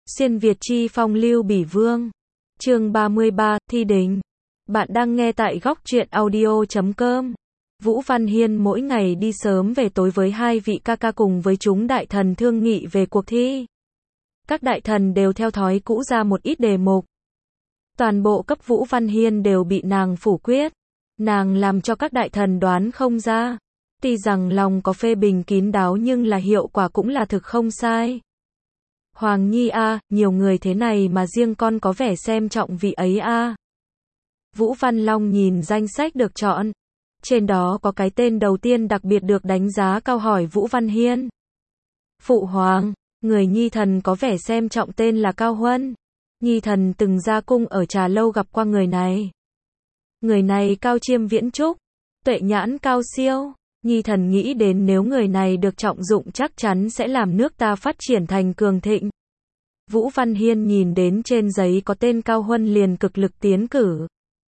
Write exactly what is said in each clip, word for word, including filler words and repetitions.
Xuyên Việt chi phong lưu bỉ vương. Chương ba mươi ba, thi đình. Bạn đang nghe tại góc truyện audio chấm com. Vũ Văn Hiên mỗi ngày đi sớm về tối với hai vị ca ca cùng với chúng đại thần thương nghị về cuộc thi. Các đại thần đều theo thói cũ ra một ít đề mục. Toàn bộ cấp Vũ Văn Hiên đều bị nàng phủ quyết. Nàng làm cho các đại thần đoán không ra. Tuy rằng lòng có phê bình kín đáo nhưng là hiệu quả cũng là thực không sai. Hoàng Nhi a, nhiều người thế này mà riêng con có vẻ xem trọng vị ấy a. Vũ Văn Long nhìn danh sách được chọn. Trên đó có cái tên đầu tiên đặc biệt được đánh giá cao, hỏi Vũ Văn Hiên. Phụ hoàng, người Nhi thần có vẻ xem trọng tên là Cao Huân. Nhi thần từng ra cung ở Trà Lâu gặp qua người này. Người này cao chiêm viễn trúc, tuệ nhãn cao siêu. Nhi thần nghĩ đến nếu người này được trọng dụng chắc chắn sẽ làm nước ta phát triển thành cường thịnh. Vũ Văn Hiên nhìn đến trên giấy có tên Cao Huân liền cực lực tiến cử.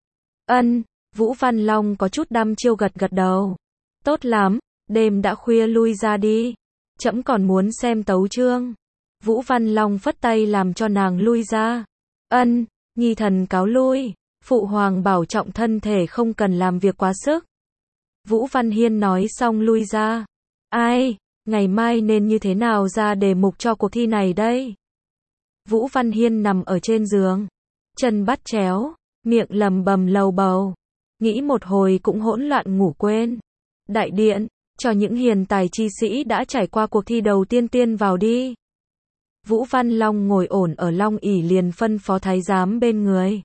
Ân, Vũ Văn Long có chút đăm chiêu gật gật đầu. Tốt lắm, đêm đã khuya lui ra đi. Trẫm còn muốn xem tấu chương. Vũ Văn Long phất tay làm cho nàng lui ra. Ân, Nhi thần cáo lui. Phụ hoàng bảo trọng thân thể không cần làm việc quá sức. Vũ Văn Hiên nói xong lui ra. Ai, ngày mai nên như thế nào ra đề mục cho cuộc thi này đây? Vũ Văn Hiên nằm ở trên giường, chân bắt chéo, miệng lầm bầm lầu bầu, nghĩ một hồi cũng hỗn loạn ngủ quên. Đại điện, cho những hiền tài chi sĩ đã trải qua cuộc thi đầu tiên tiên vào đi. Vũ Văn Long ngồi ổn ở long ỷ liền phân phó thái giám bên người.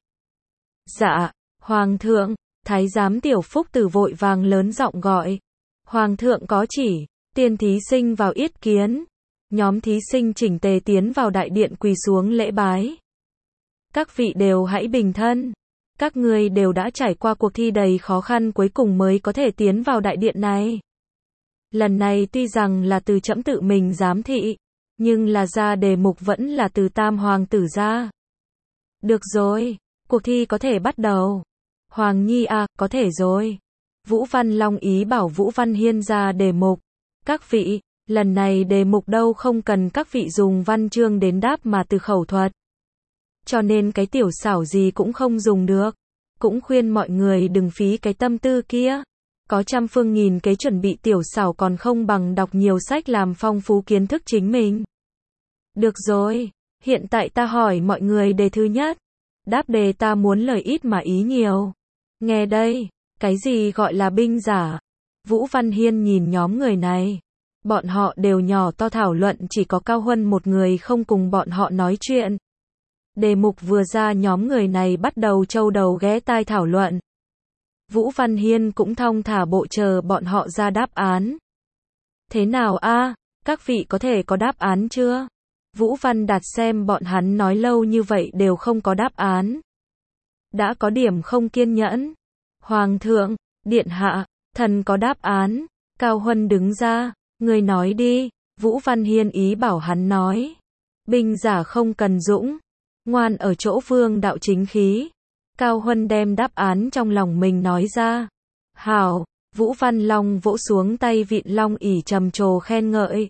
Dạ, hoàng thượng. Thái giám Tiểu Phúc Tử vội vàng lớn giọng gọi. Hoàng thượng có chỉ, tiên thí sinh vào yết kiến. Nhóm thí sinh chỉnh tề tiến vào đại điện quỳ xuống lễ bái. Các vị đều hãy bình thân. Các ngươi đều đã trải qua cuộc thi đầy khó khăn cuối cùng mới có thể tiến vào đại điện này. Lần này tuy rằng là từ trẫm tự mình giám thị, nhưng là ra đề mục vẫn là từ Tam Hoàng tử ra. Được rồi, cuộc thi có thể bắt đầu. Hoàng Nhi à, có thể rồi. Vũ Văn Long ý bảo Vũ Văn Hiên ra đề mục. Các vị, lần này đề mục đâu không cần các vị dùng văn chương đến đáp mà từ khẩu thuật. Cho nên cái tiểu xảo gì cũng không dùng được. Cũng khuyên mọi người đừng phí cái tâm tư kia. Có trăm phương nghìn kế chuẩn bị tiểu xảo còn không bằng đọc nhiều sách làm phong phú kiến thức chính mình. Được rồi, hiện tại ta hỏi mọi người đề thứ nhất. Đáp đề ta muốn lời ít mà ý nhiều. Nghe đây, cái gì gọi là binh giả? Vũ Văn Hiên nhìn nhóm người này. Bọn họ đều nhỏ to thảo luận, chỉ có Cao Huân một người không cùng bọn họ nói chuyện. Đề mục vừa ra nhóm người này bắt đầu trâu đầu ghé tai thảo luận. Vũ Văn Hiên cũng thong thả bộ chờ bọn họ ra đáp án. Thế nào a, các vị có thể có đáp án chưa? Vũ Văn Đạt xem bọn hắn nói lâu như vậy đều không có đáp án. Đã có điểm không kiên nhẫn. Hoàng thượng, điện hạ, thần có đáp án. Cao Huân đứng ra, người nói đi. Vũ Văn Hiên ý bảo hắn nói. Binh giả không cần dũng, ngoan ở chỗ vương đạo chính khí. Cao Huân đem đáp án trong lòng mình nói ra. Hảo, Vũ Văn Long vỗ xuống tay vịn long ỷ trầm trồ khen ngợi.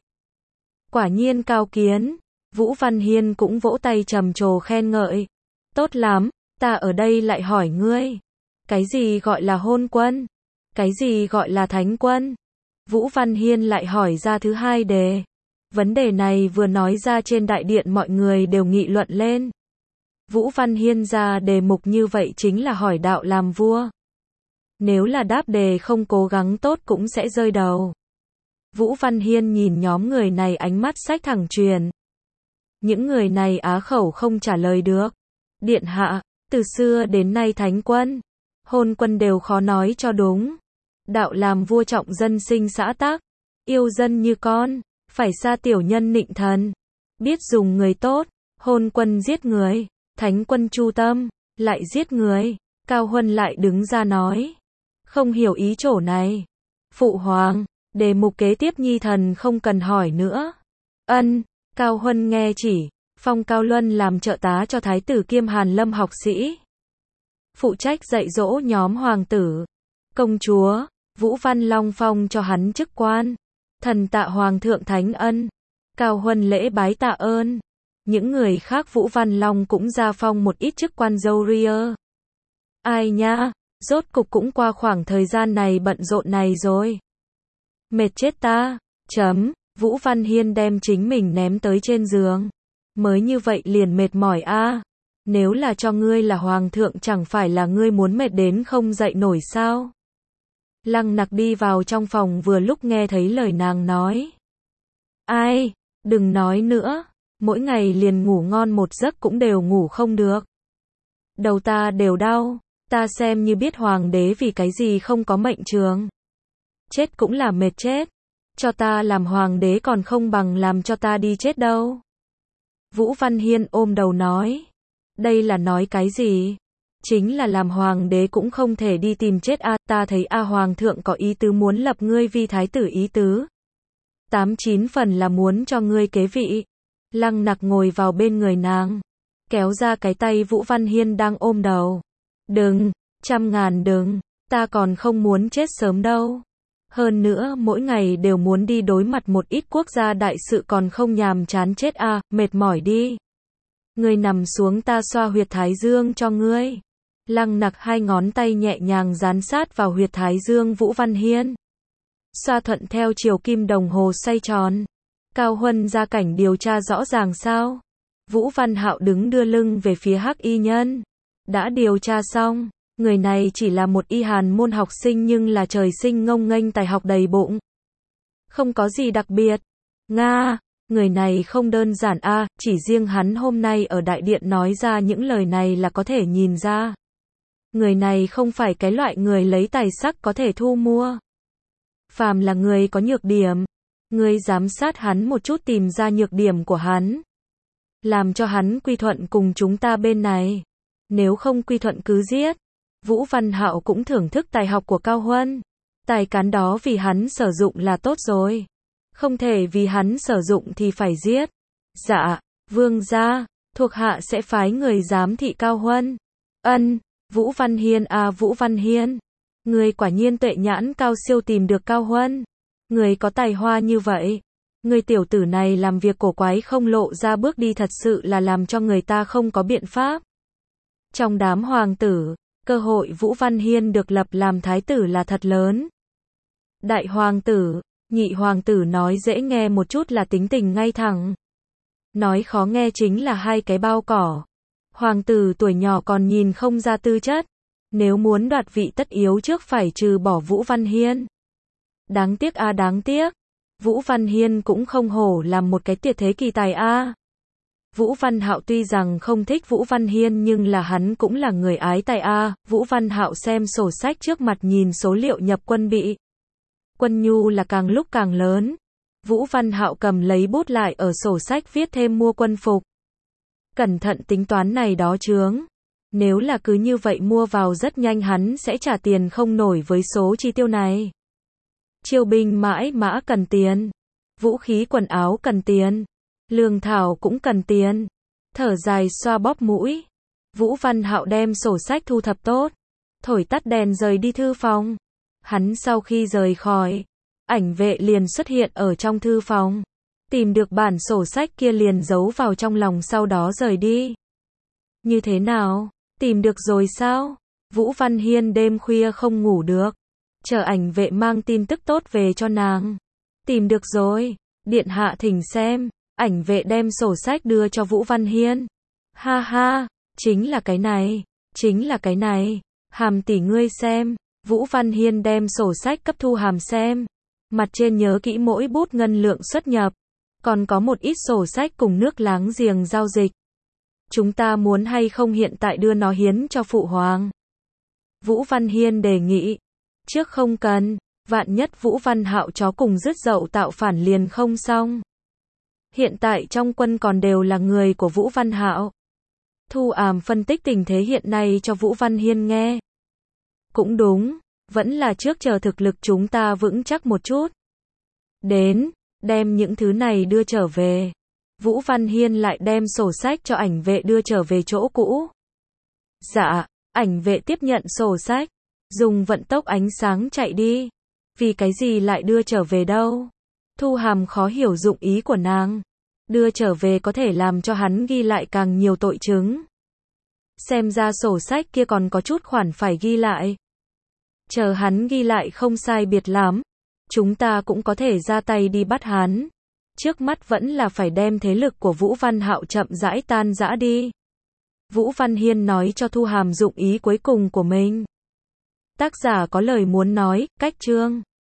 Quả nhiên cao kiến. Vũ Văn Hiên cũng vỗ tay trầm trồ khen ngợi. Tốt lắm, ta ở đây lại hỏi ngươi. Cái gì gọi là hôn quân? Cái gì gọi là thánh quân? Vũ Văn Hiên lại hỏi ra thứ hai đề. Vấn đề này vừa nói ra trên đại điện mọi người đều nghị luận lên. Vũ Văn Hiên ra đề mục như vậy chính là hỏi đạo làm vua. Nếu là đáp đề không cố gắng tốt cũng sẽ rơi đầu. Vũ Văn Hiên nhìn nhóm người này ánh mắt sách thẳng truyền. Những người này á khẩu không trả lời được. Điện hạ, từ xưa đến nay thánh quân, hôn quân đều khó nói cho đúng. Đạo làm vua trọng dân sinh xã tắc, yêu dân như con, phải xa tiểu nhân nịnh thần. Biết dùng người tốt, hôn quân giết người, thánh quân chu tâm, lại giết người. Cao Huân lại đứng ra nói. Không hiểu ý chỗ này. Phụ hoàng, đề mục kế tiếp Nhi thần không cần hỏi nữa. Ân. Cao Huân nghe chỉ, phong Cao Luân làm trợ tá cho thái tử kiêm Hàn Lâm học sĩ. Phụ trách dạy dỗ nhóm hoàng tử, công chúa. Vũ Văn Long phong cho hắn chức quan. Thần tạ hoàng thượng thánh ân. Cao Huân lễ bái tạ ơn. Những người khác Vũ Văn Long cũng ra phong một ít chức quan dâu ria. Ai nhá, rốt cục cũng qua khoảng thời gian này bận rộn này rồi. Mệt chết ta. Chấm, Vũ Văn Hiên đem chính mình ném tới trên giường. Mới như vậy liền mệt mỏi a. À. Nếu là cho ngươi là hoàng thượng chẳng phải là ngươi muốn mệt đến không dậy nổi sao? Lăng Nặc đi vào trong phòng vừa lúc nghe thấy lời nàng nói. Ai, đừng nói nữa, mỗi ngày liền ngủ ngon một giấc cũng đều ngủ không được. Đầu ta đều đau, ta xem như biết hoàng đế vì cái gì không có mệnh trường. Chết cũng là mệt chết, cho ta làm hoàng đế còn không bằng làm cho ta đi chết đâu. Vũ Văn Hiên ôm đầu nói. Đây là nói cái gì? Chính là làm hoàng đế cũng không thể đi tìm chết a, à, ta thấy a à, hoàng thượng có ý tứ muốn lập ngươi vi thái tử ý tứ. Tám chín phần là muốn cho ngươi kế vị. Lăng Nặc ngồi vào bên người nàng, kéo ra cái tay Vũ Văn Hiên đang ôm đầu. Đừng, trăm ngàn đừng, ta còn không muốn chết sớm đâu. Hơn nữa mỗi ngày đều muốn đi đối mặt một ít quốc gia đại sự còn không nhàm chán chết a, à, mệt mỏi đi. Ngươi nằm xuống ta xoa huyệt thái dương cho ngươi. Lăng Nặc hai ngón tay nhẹ nhàng dán sát vào huyệt thái dương Vũ Văn Hiên. Xoa thuận theo chiều kim đồng hồ xoay tròn. Cao Huân ra cảnh điều tra rõ ràng sao? Vũ Văn Hạo đứng đưa lưng về phía Hắc Y Nhân. Đã điều tra xong, người này chỉ là một y hàn môn học sinh nhưng là trời sinh ngông nghênh tài học đầy bụng. Không có gì đặc biệt. Nga, người này không đơn giản a, à, chỉ riêng hắn hôm nay ở đại điện nói ra những lời này là có thể nhìn ra. Người này không phải cái loại người lấy tài sắc có thể thu mua. Phàm là người có nhược điểm, ngươi giám sát hắn một chút tìm ra nhược điểm của hắn. Làm cho hắn quy thuận cùng chúng ta bên này. Nếu không quy thuận cứ giết. Vũ Văn Hạo cũng thưởng thức tài học của Cao Huân. Tài cán đó vì hắn sử dụng là tốt rồi. Không thể vì hắn sử dụng thì phải giết. Dạ, vương gia, thuộc hạ sẽ phái người giám thị Cao Huân. Ân, Vũ Văn Hiên à Vũ Văn Hiên. Người quả nhiên tuệ nhãn cao siêu tìm được Cao Huân. Người có tài hoa như vậy. Người tiểu tử này làm việc cổ quái không lộ ra bước đi thật sự là làm cho người ta không có biện pháp. Trong đám hoàng tử, cơ hội Vũ Văn Hiên được lập làm thái tử là thật lớn. Đại hoàng tử, nhị hoàng tử nói dễ nghe một chút là tính tình ngay thẳng. Nói khó nghe chính là hai cái bao cỏ. Hoàng tử tuổi nhỏ còn nhìn không ra tư chất. Nếu muốn đoạt vị tất yếu trước phải trừ bỏ Vũ Văn Hiên. Đáng tiếc a à, đáng tiếc. Vũ Văn Hiên cũng không hổ làm một cái tuyệt thế kỳ tài a. À. Vũ Văn Hạo tuy rằng không thích Vũ Văn Hiên nhưng là hắn cũng là người ái tài a. À. Vũ Văn Hạo xem sổ sách trước mặt nhìn số liệu nhập quân bị. Quân nhu là càng lúc càng lớn. Vũ Văn Hạo cầm lấy bút lại ở sổ sách viết thêm mua quân phục. Cẩn thận tính toán này đó chướng. Nếu là cứ như vậy mua vào rất nhanh hắn sẽ trả tiền không nổi với số chi tiêu này. Chiêu binh mãi mã cần tiền. Vũ khí quần áo cần tiền. Lương thảo cũng cần tiền. Thở dài xoa bóp mũi. Vũ Văn Hạo đem sổ sách thu thập tốt. Thổi tắt đèn rời đi thư phòng. Hắn sau khi rời khỏi, ảnh vệ liền xuất hiện ở trong thư phòng. Tìm được bản sổ sách kia liền giấu vào trong lòng sau đó rời đi. Như thế nào? Tìm được rồi sao? Vũ Văn Hiên đêm khuya không ngủ được. Chờ ảnh vệ mang tin tức tốt về cho nàng. Tìm được rồi. Điện hạ thỉnh xem. Ảnh vệ đem sổ sách đưa cho Vũ Văn Hiên. Ha ha, chính là cái này. Chính là cái này. Hàm tỷ ngươi xem. Vũ Văn Hiên đem sổ sách cấp Thu Hàm xem. Mặt trên nhớ kỹ mỗi bút ngân lượng xuất nhập. Còn có một ít sổ sách cùng nước láng giềng giao dịch. Chúng ta muốn hay không hiện tại đưa nó hiến cho phụ hoàng? Vũ Văn Hiên đề nghị. Trước không cần, vạn nhất Vũ Văn Hạo chó cùng dứt dậu tạo phản liền không xong. Hiện tại trong quân còn đều là người của Vũ Văn Hạo. Thu Àm phân tích tình thế hiện nay cho Vũ Văn Hiên nghe. Cũng đúng, vẫn là trước chờ thực lực chúng ta vững chắc một chút. Đến, đem những thứ này đưa trở về. Vũ Văn Hiên lại đem sổ sách cho ảnh vệ đưa trở về chỗ cũ. Dạ, ảnh vệ tiếp nhận sổ sách. Dùng vận tốc ánh sáng chạy đi. Vì cái gì lại đưa trở về đâu? Thu Hàm khó hiểu dụng ý của nàng. đưa trở về có thể làm cho hắn ghi lại càng nhiều tội chứng. Xem ra sổ sách kia còn có chút khoản phải ghi lại. Chờ hắn ghi lại không sai biệt lắm, chúng ta cũng có thể ra tay đi bắt hắn. Trước mắt vẫn là phải đem thế lực của Vũ Văn Hạo chậm rãi tan rã đi. Vũ Văn Hiên nói cho Thu Hàm dụng ý cuối cùng của mình. Tác giả có lời muốn nói, cách chương.